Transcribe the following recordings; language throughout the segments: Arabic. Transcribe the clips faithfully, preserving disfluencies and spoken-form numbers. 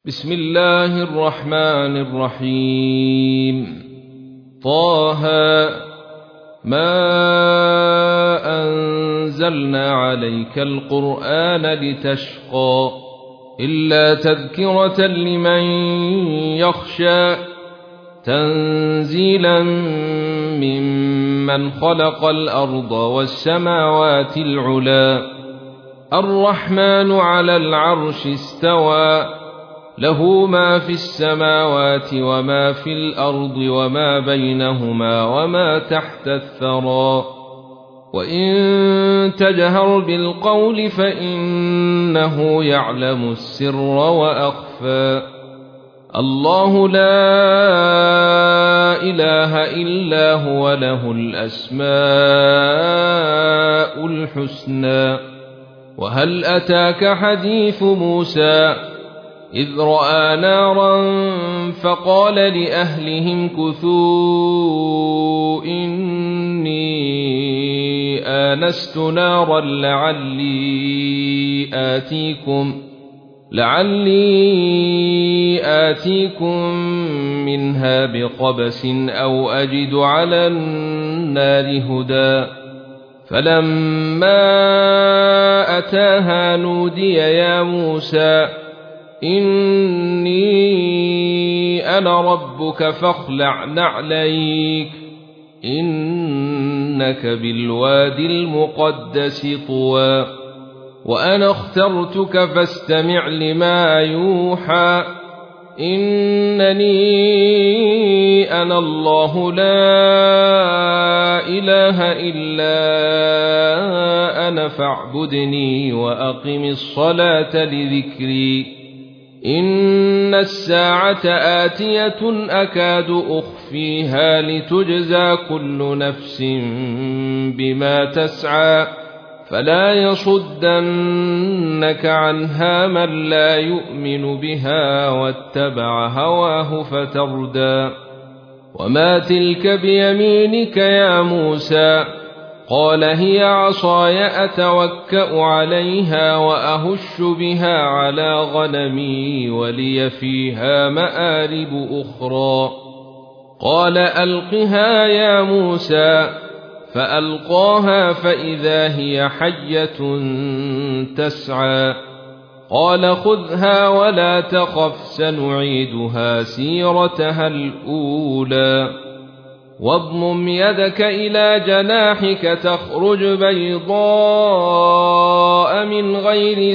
بسم الله الرحمن الرحيم طه ما أنزلنا عليك القرآن لتشقى إلا تذكرة لمن يخشى تنزيلا ممن خلق الأرض والسماوات العلى الرحمن على العرش استوى له ما في السماوات وما في الأرض وما بينهما وما تحت الثرى وإن تجهر بالقول فإنه يعلم السر وأخفى الله لا إله إلا هو له الأسماء الحسنى وهل أتاك حديث موسى إذ رأى نارا فقال لأهلهم كثوا إني آنست نارا لعلي آتيكم لعلي آتيكم منها بقبس أو أجد على النار هدى فلما أتاها نودي يا موسى إني أنا ربك فاخلع نعليك إنك بالوادي المقدس طوى وأنا اخترتك فاستمع لما يوحى إنني أنا الله لا إله إلا أنا فاعبدني وأقم الصلاة لذكري إن الساعة آتية أكاد أخفيها لتجزى كل نفس بما تسعى فلا يصدنك عنها من لا يؤمن بها واتبع هواه فتردى وما تلك بيمينك يا موسى قال هي عصاي أتوكأ عليها وأهش بها على غنمي ولي فيها مآرب أخرى قال ألقها يا موسى فألقاها فإذا هي حية تسعى قال خذها ولا تخف سنعيدها سيرتها الأولى واضمم يدك إلى جناحك تخرج بيضاء من غير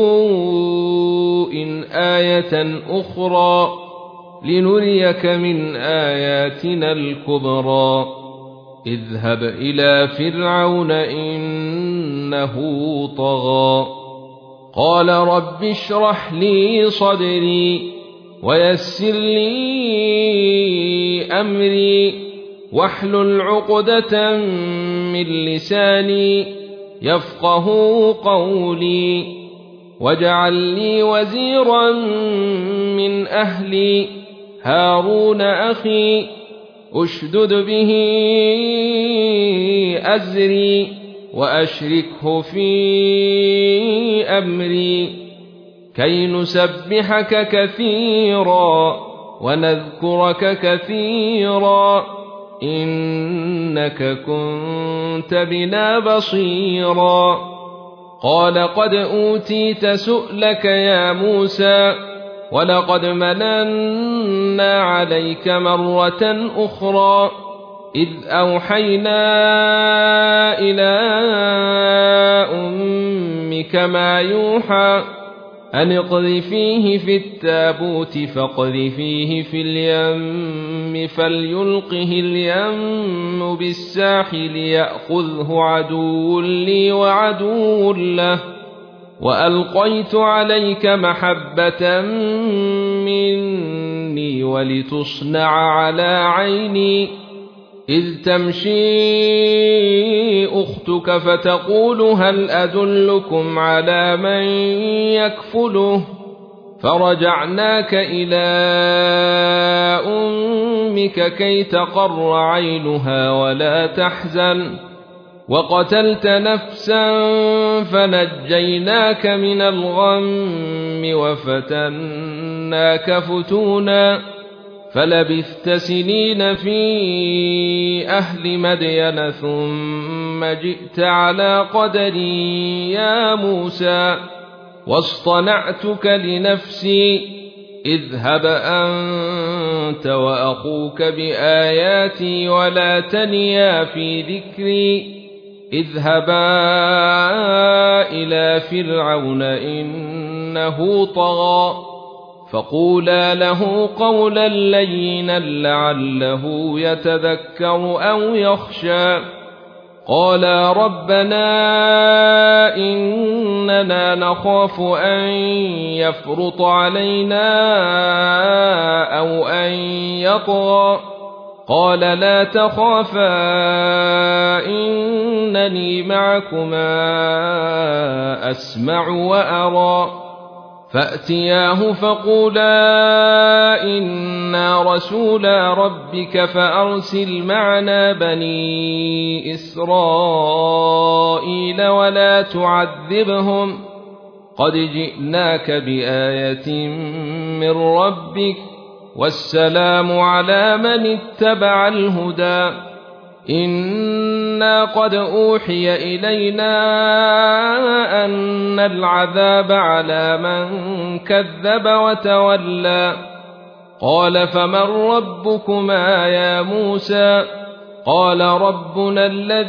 سوء آية أخرى لنريك من آياتنا الكبرى اذهب إلى فرعون إنه طغى قال رب اشرح لي صدري ويسر لي أمري واحلل عقدة من لساني يفقه قولي واجعل لي وزيرا من أهلي هارون أخي أشدد به أزري وأشركه في أمري كي نسبحك كثيرا ونذكرك كثيرا إنك كنت بنا بصيرا قال قد أوتيت سؤلك يا موسى ولقد مننا عليك مرة أخرى إذ أوحينا إلى أمك ما يوحى أن اقذفيه في التابوت فاقذفيه في اليم فليلقه اليم بالساحل يأخذه عدو لي وعدو له وألقيت عليك محبة مني ولتصنع على عيني إذ تمشي أختك فتقول هل أدلكم على من يكفله فرجعناك إلى أمك كي تقر عينها ولا تحزن وقتلت نفسا فنجيناك من الغم وفتنا فتناك فتونا فلبثت سنين في أهل مدين ثم جئت على قدري يا موسى واصطنعتك لنفسي اذهب أنت وأخوك بآياتي ولا تنيا في ذكري اذهبا إلى فرعون إنه طغى فقولا له قولا لينا لعله يتذكر أو يخشى قالا ربنا إننا نخاف أن يفرط علينا أو أن يطغى قال لا تخافا إنني معكما أسمع وأرى فأتياه فقولا إنا رسولا ربك فأرسل معنا بني إسرائيل ولا تعذبهم قد جئناك بآية من ربك والسلام على من اتبع الهدى إنا قد أوحي إلينا أن العذاب على من كذب وتولى قال فمن ربكما يا موسى قال ربنا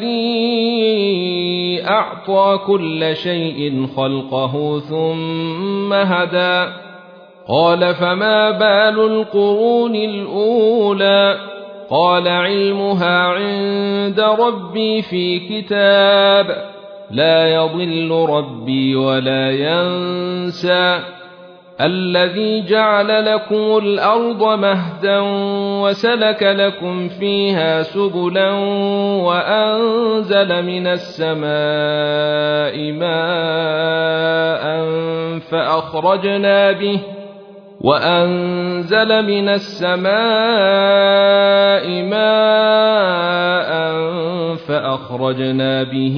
الذي أعطى كل شيء خلقه ثم هدى قال فما بال القرون الأولى قال علمها عند ربي في كتاب لا يضل ربي ولا ينسى الذي جعل لكم الأرض مهدا وسلك لكم فيها سبلا وأنزل من السماء ماء فأخرجنا به وأنزل من السماء ماء فأخرجنا به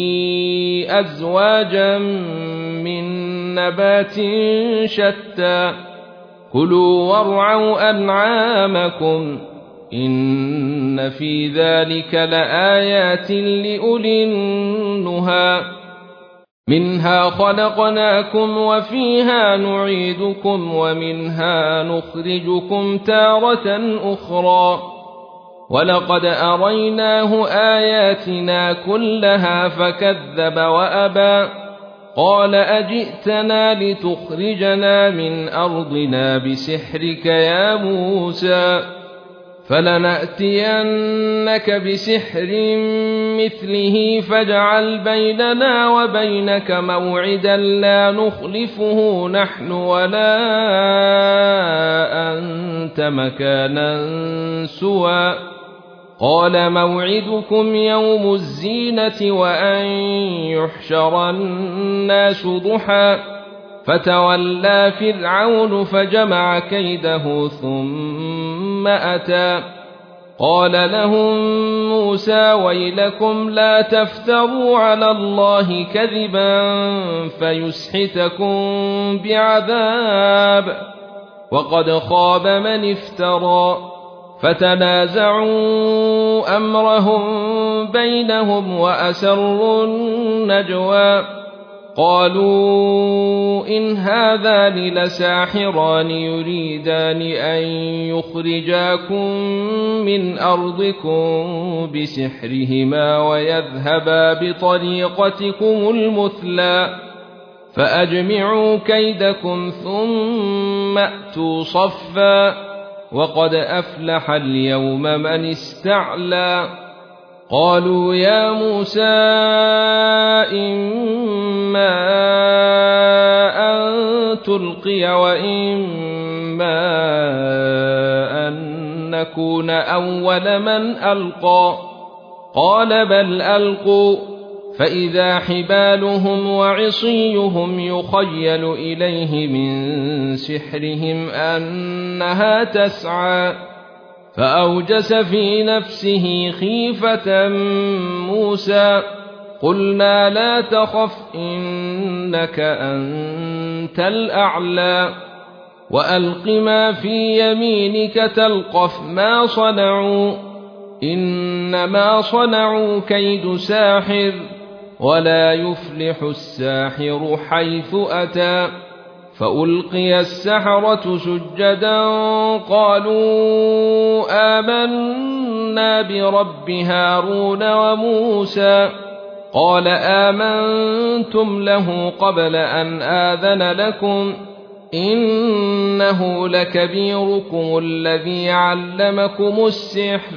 أزواجا من نبات شتى كلوا وارعوا أنعامكم إن في ذلك لآيات لأولي النهى منها خلقناكم وفيها نعيدكم ومنها نخرجكم تارة أخرى ولقد أريناه آياتنا كلها فكذب وأبى قال أجئتنا لتخرجنا من أرضنا بسحرك يا موسى فلنأتينك بسحر مثله فاجعل بيننا وبينك موعدا لا نخلفه نحن ولا أنت مكانا سوى قال موعدكم يوم الزينة وأن يحشر الناس ضحى فتولى فرعون فجمع كيده ثم أتى قال لهم موسى ويلكم لا تفتروا على الله كذبا فيسحتكم بعذاب وقد خاب من افترى فتنازعوا أمرهم بينهم وأسروا النجوى قالوا إن هذان لساحران يريدان أن يخرجاكم من أرضكم بسحرهما ويذهبا بطريقتكم المثلى فأجمعوا كيدكم ثم أتوا صفا وقد أفلح اليوم من استعلى قالوا يا موسى إما أن تلقي وإما أن نكون أول من ألقى قال بل ألقوا فإذا حبالهم وعصيهم يخيل إليه من سحرهم أنها تسعى فأوجس في نفسه خيفة موسى قلنا لا تخف إنك أنت الأعلى وألق ما في يمينك تلقف ما صنعوا إنما صنعوا كيد ساحر ولا يفلح الساحر حيث أتى فألقي السحرة سجدا قالوا آمنا برب هارون وموسى قال آمنتم له قبل أن آذن لكم إنه لكبيركم الذي علمكم السحر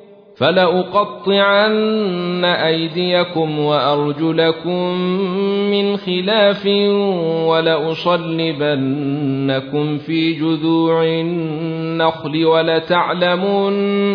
فلأقطعن أيديكم وأرجلكم من خلاف ولأصلبنكم في جذوع النخل ولتعلمن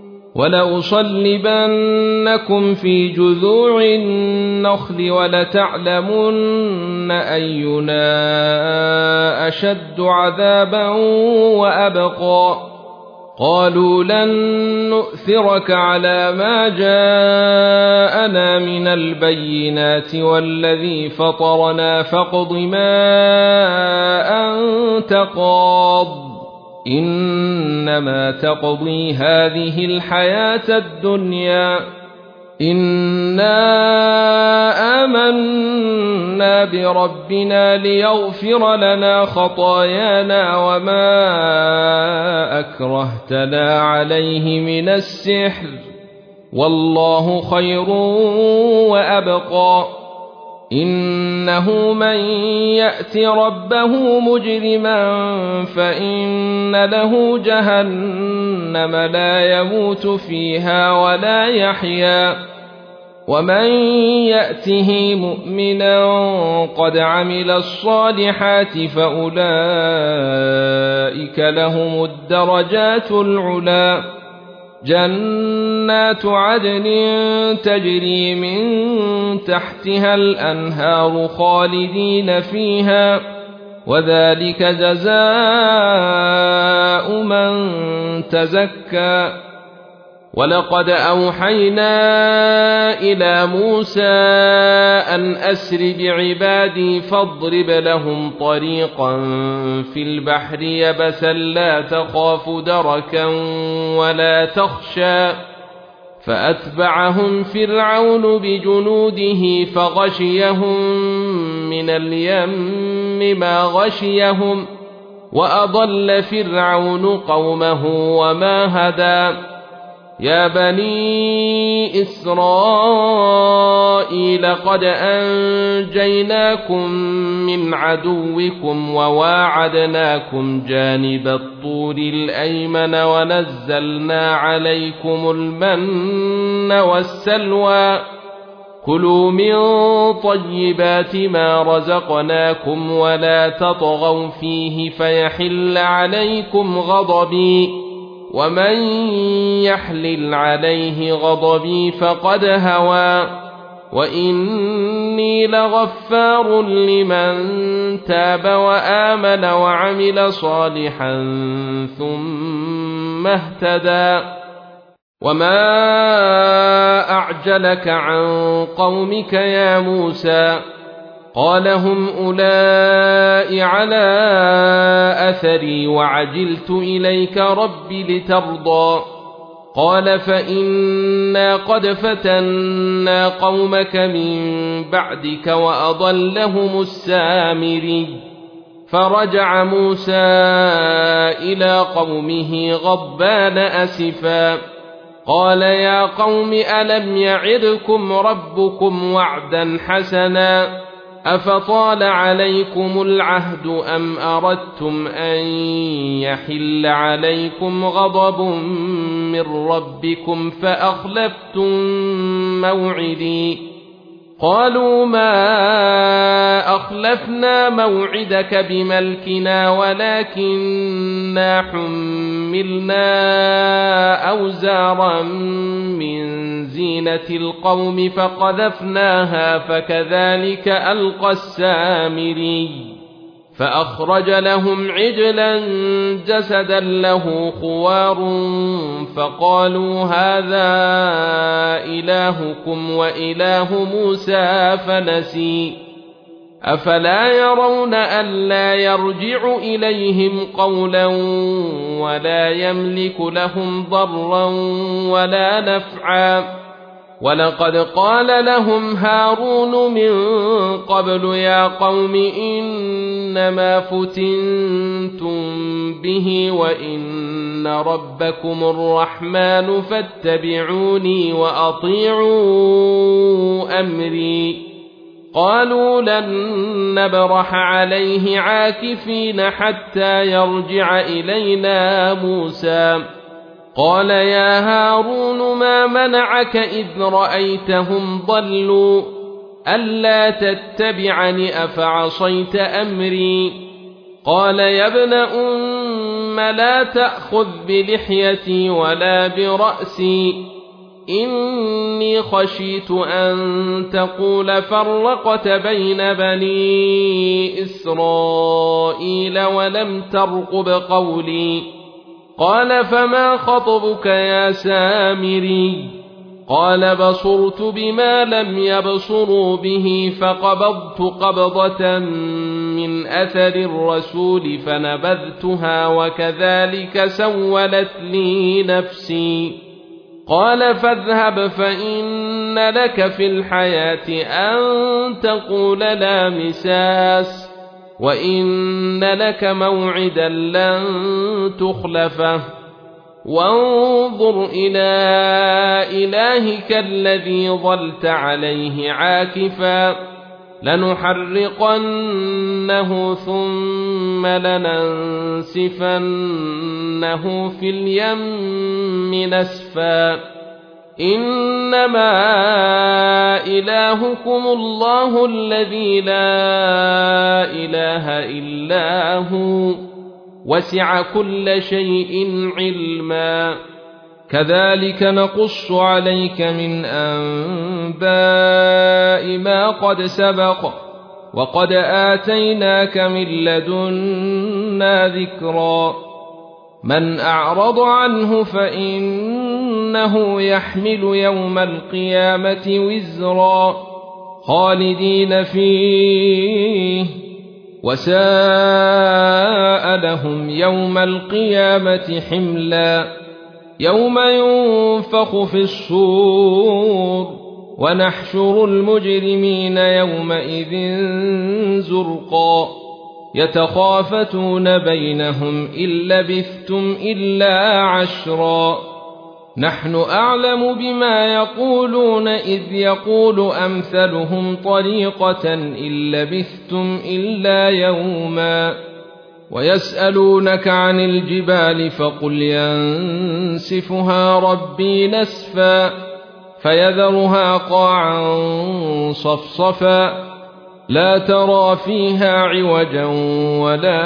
ولأصلبنكم في جذوع النخل ولتعلمن أينا أشد عذابا وأبقى قالوا لن نؤثرك على ما جاءنا من البينات والذي فطرنا فاقض ما أنت قاض إنما تقضي هذه الحياة الدنيا إنا آمنا بربنا ليغفر لنا خطايانا وما أكرهتنا عليه من السحر والله خير وأبقى إنه من يأت ربه مجرما فإن له جهنم لا يموت فيها ولا يحيا ومن يأته مؤمنا قد عمل الصالحات فأولئك لهم الدرجات العلى جنات عدن تجري من تحتها الأنهار خالدين فيها وذلك جزاء من تزكى ولقد أوحينا إلى موسى أن أسر بعبادي فاضرب لهم طريقا في البحر يبسا لا تخاف دركا ولا تخشى فأتبعهم فرعون بجنوده فغشيهم من اليم ما غشيهم وأضل فرعون قومه وما هدى يا بني إسرائيل قد أنجيناكم من عدوكم وواعدناكم جانب الطور الأيمن ونزلنا عليكم المن والسلوى كلوا من طيبات ما رزقناكم ولا تطغوا فيه فيحل عليكم غضبي ومن يحلل عليه غضبي فقد هوى وإني لغفار لمن تاب وآمن وعمل صالحا ثم اهتدى وما أعجلك عن قومك يا موسى قال هم أولئك على أثري وعجلت إليك رب لترضى قال فإنا قد فتنا قومك من بعدك وأضلهم السامري فرجع موسى إلى قومه غضبان أسفا قال يا قوم ألم يعدكم ربكم وعدا حسنا أفطال عليكم العهد أم أردتم أن يحل عليكم غضب من ربكم فأخلفتم موعدي قالوا ما أخلفنا موعدك بملكنا ولكننا حملنا أوزارا من زينة القوم فقذفناها فكذلك ألقى السامري فأخرج لهم عجلا جسدا له خوار فقالوا هذا إلهكم وإله موسى فنسي أفلا يرون ألا يرجع إليهم قولا ولا يملك لهم ضرا ولا نفعا ولقد قال لهم هارون من قبل يا قوم إنما فتنتم به وإن ربكم الرحمن فاتبعوني وأطيعوا أمري قالوا لن نبرح عليه عاكفين حتى يرجع إلينا موسى قال يا هارون ما منعك إذ رأيتهم ضلوا ألا تتبعني أفعصيت أمري قال يا ابن أم لا تأخذ بلحيتي ولا برأسي إني خشيت أن تقول فرقت بين بني إسرائيل ولم ترقب قولي قال فما خطبك يا سامري قال بصرت بما لم يبصروا به فقبضت قبضة من أثر الرسول فنبذتها وكذلك سولت لي نفسي قال فاذهب فإن لك في الحياة أن تقول لا مساس وإن لك موعدا لن تخلفه وانظر إلى إلهك الذي ظلت عليه عاكفا لنحرقنه ثم لننسفنه في اليم نسفا إنما إلهكم الله الذي لا إله إلا هو وسع كل شيء علما كذلك نقص عليك من أنباء ما قد سبق وقد آتيناك من لدنا ذكرا من أعرض عنه فإنه يحمل يوم القيامة وزرا خالدين فيه وساء لهم يوم القيامة حملا يوم ينفخ في الصور ونحشر المجرمين يومئذ زرقا يتخافتون بينهم إن لبثتم إلا عشرا نحن أعلم بما يقولون إذ يقول أمثلهم طريقة إن لبثتم إلا يوما ويسألونك عن الجبال فقل ينسفها ربي نسفا فيذرها قاعا صفصفا لا ترى فيها عوجا ولا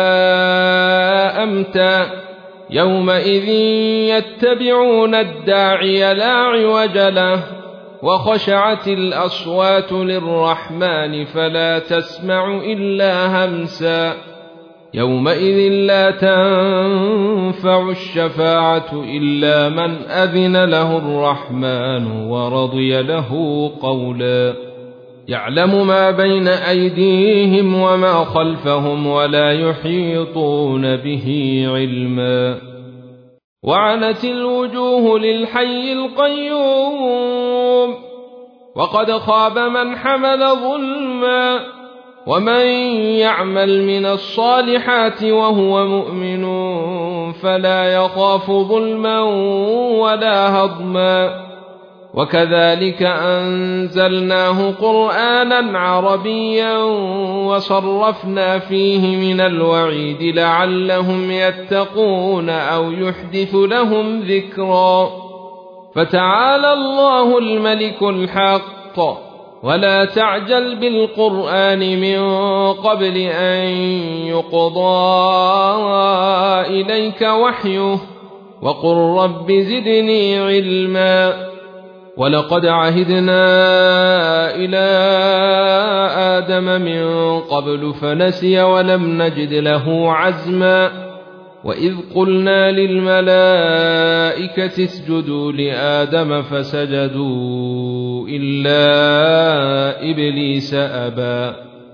أمتا يومئذ يتبعون الداعي لا عوج له وخشعت الأصوات للرحمن فلا تسمع إلا همسا يومئذ لا تنفع الشفاعة إلا من أذن له الرحمن ورضي له قولا يعلم ما بين أيديهم وما خلفهم ولا يحيطون به علما وعنت الوجوه للحي القيوم وقد خاب من حمل ظلما ومن يعمل من الصالحات وهو مؤمن فلا يخاف ظلما ولا هضما وكذلك أنزلناه قرآنا عربيا وصرفنا فيه من الوعيد لعلهم يتقون أو يحدث لهم ذكرا فتعالى الله الملك الحق ولا تعجل بالقرآن من قبل أن يقضى إليك وحيه وقل رب زدني علما ولقد عهدنا إلى آدم من قبل فنسي ولم نجد له عزما وإذ قلنا للملائكة اسجدوا لآدم فسجدوا إلا إبليس أبى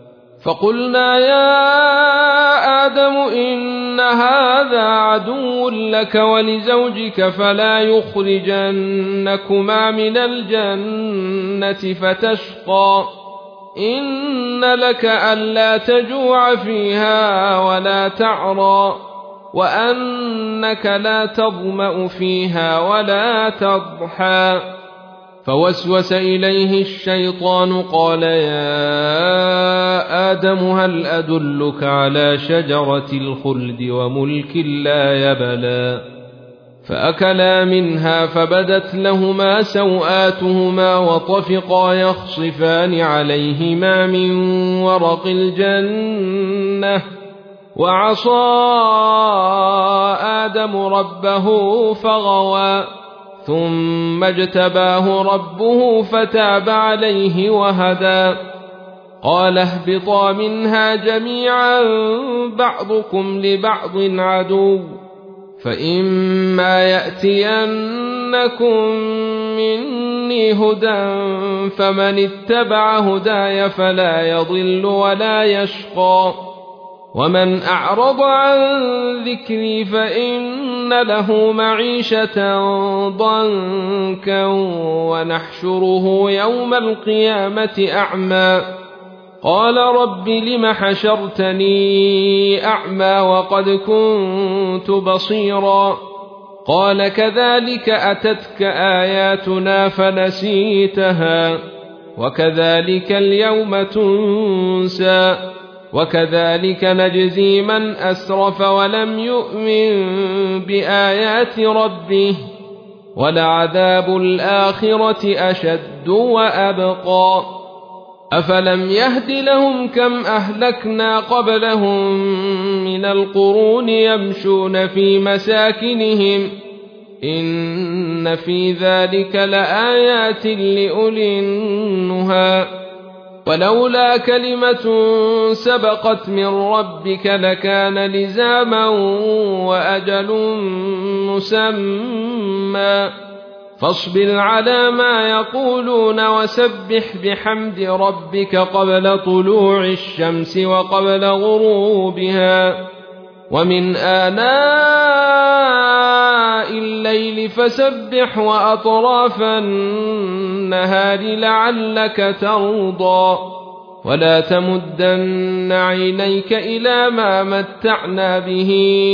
فقلنا يا آدم إن هذا عدو لك ولزوجك فلا يخرجنكما من الجنة فتشقى إن لك ألا تجوع فيها ولا تعرى وأنك لا تظمأ فيها ولا تضحى فوسوس إليه الشيطان قال يا آدم هل أدلك على شجرة الخلد وملك لا يبلى فأكلا منها فبدت لهما سوآتهما وطفقا يخصفان عليهما من ورق الجنة وعصى آدم ربه فغوى ثم اجتباه ربه فتاب عليه وهدى قال اهبطا منها جميعا بعضكم لبعض عدو فإما يأتينكم مني هدى فمن اتبع هداي فلا يضل ولا يشقى ومن أعرض عن ذكري فإن له معيشة ضنكا ونحشره يوم القيامة أعمى قال رب لم حشرتني أعمى وقد كنت بصيرا قال كذلك أتتك آياتنا فنسيتها وكذلك اليوم تنسى وكذلك نجزي من أسرف ولم يؤمن بآيات ربه ولعذاب الآخرة أشد وأبقى أفلم يهد لهم كم أهلكنا قبلهم من القرون يمشون في مساكنهم إن في ذلك لآيات لأولي النهى ولولا كلمة سبقت من ربك لكان لزاما وأجل مسمى فاصبر على ما يقولون وسبح بحمد ربك قبل طلوع الشمس وقبل غروبها ومن آناء الليل فسبح وأطراف النهار لعلك ترضى ولا تمدن عينيك إلى ما متعنا به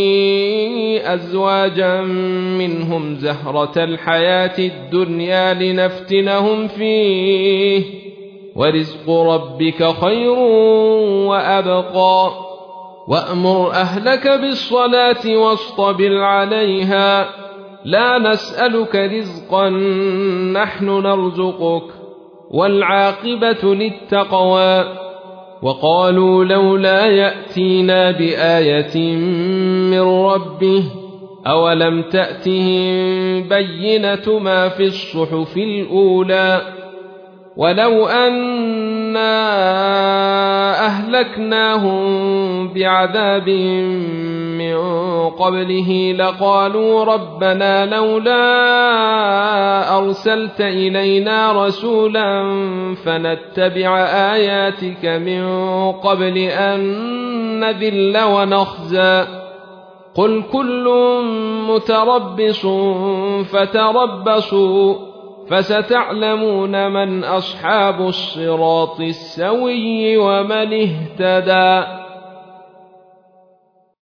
أزواجا منهم زهرة الحياة الدنيا لنفتنهم فيه ورزق ربك خير وأبقى وأمر أهلك بالصلاة واصطبر عليها لا نسألك رزقا نحن نرزقك والعاقبة للتقوى وقالوا لولا يأتينا بآية من ربه أولم تأتهم بينة ما في الصحف الأولى ولو أنا أهلكناهم بعذاب من قبله لقالوا ربنا لولا أرسلت إلينا رسولا فنتبع آياتك من قبل أن نذل ونخزى قل كل متربص فتربصوا فستعلمون من أصحاب الصراط السوي ومن اهتدى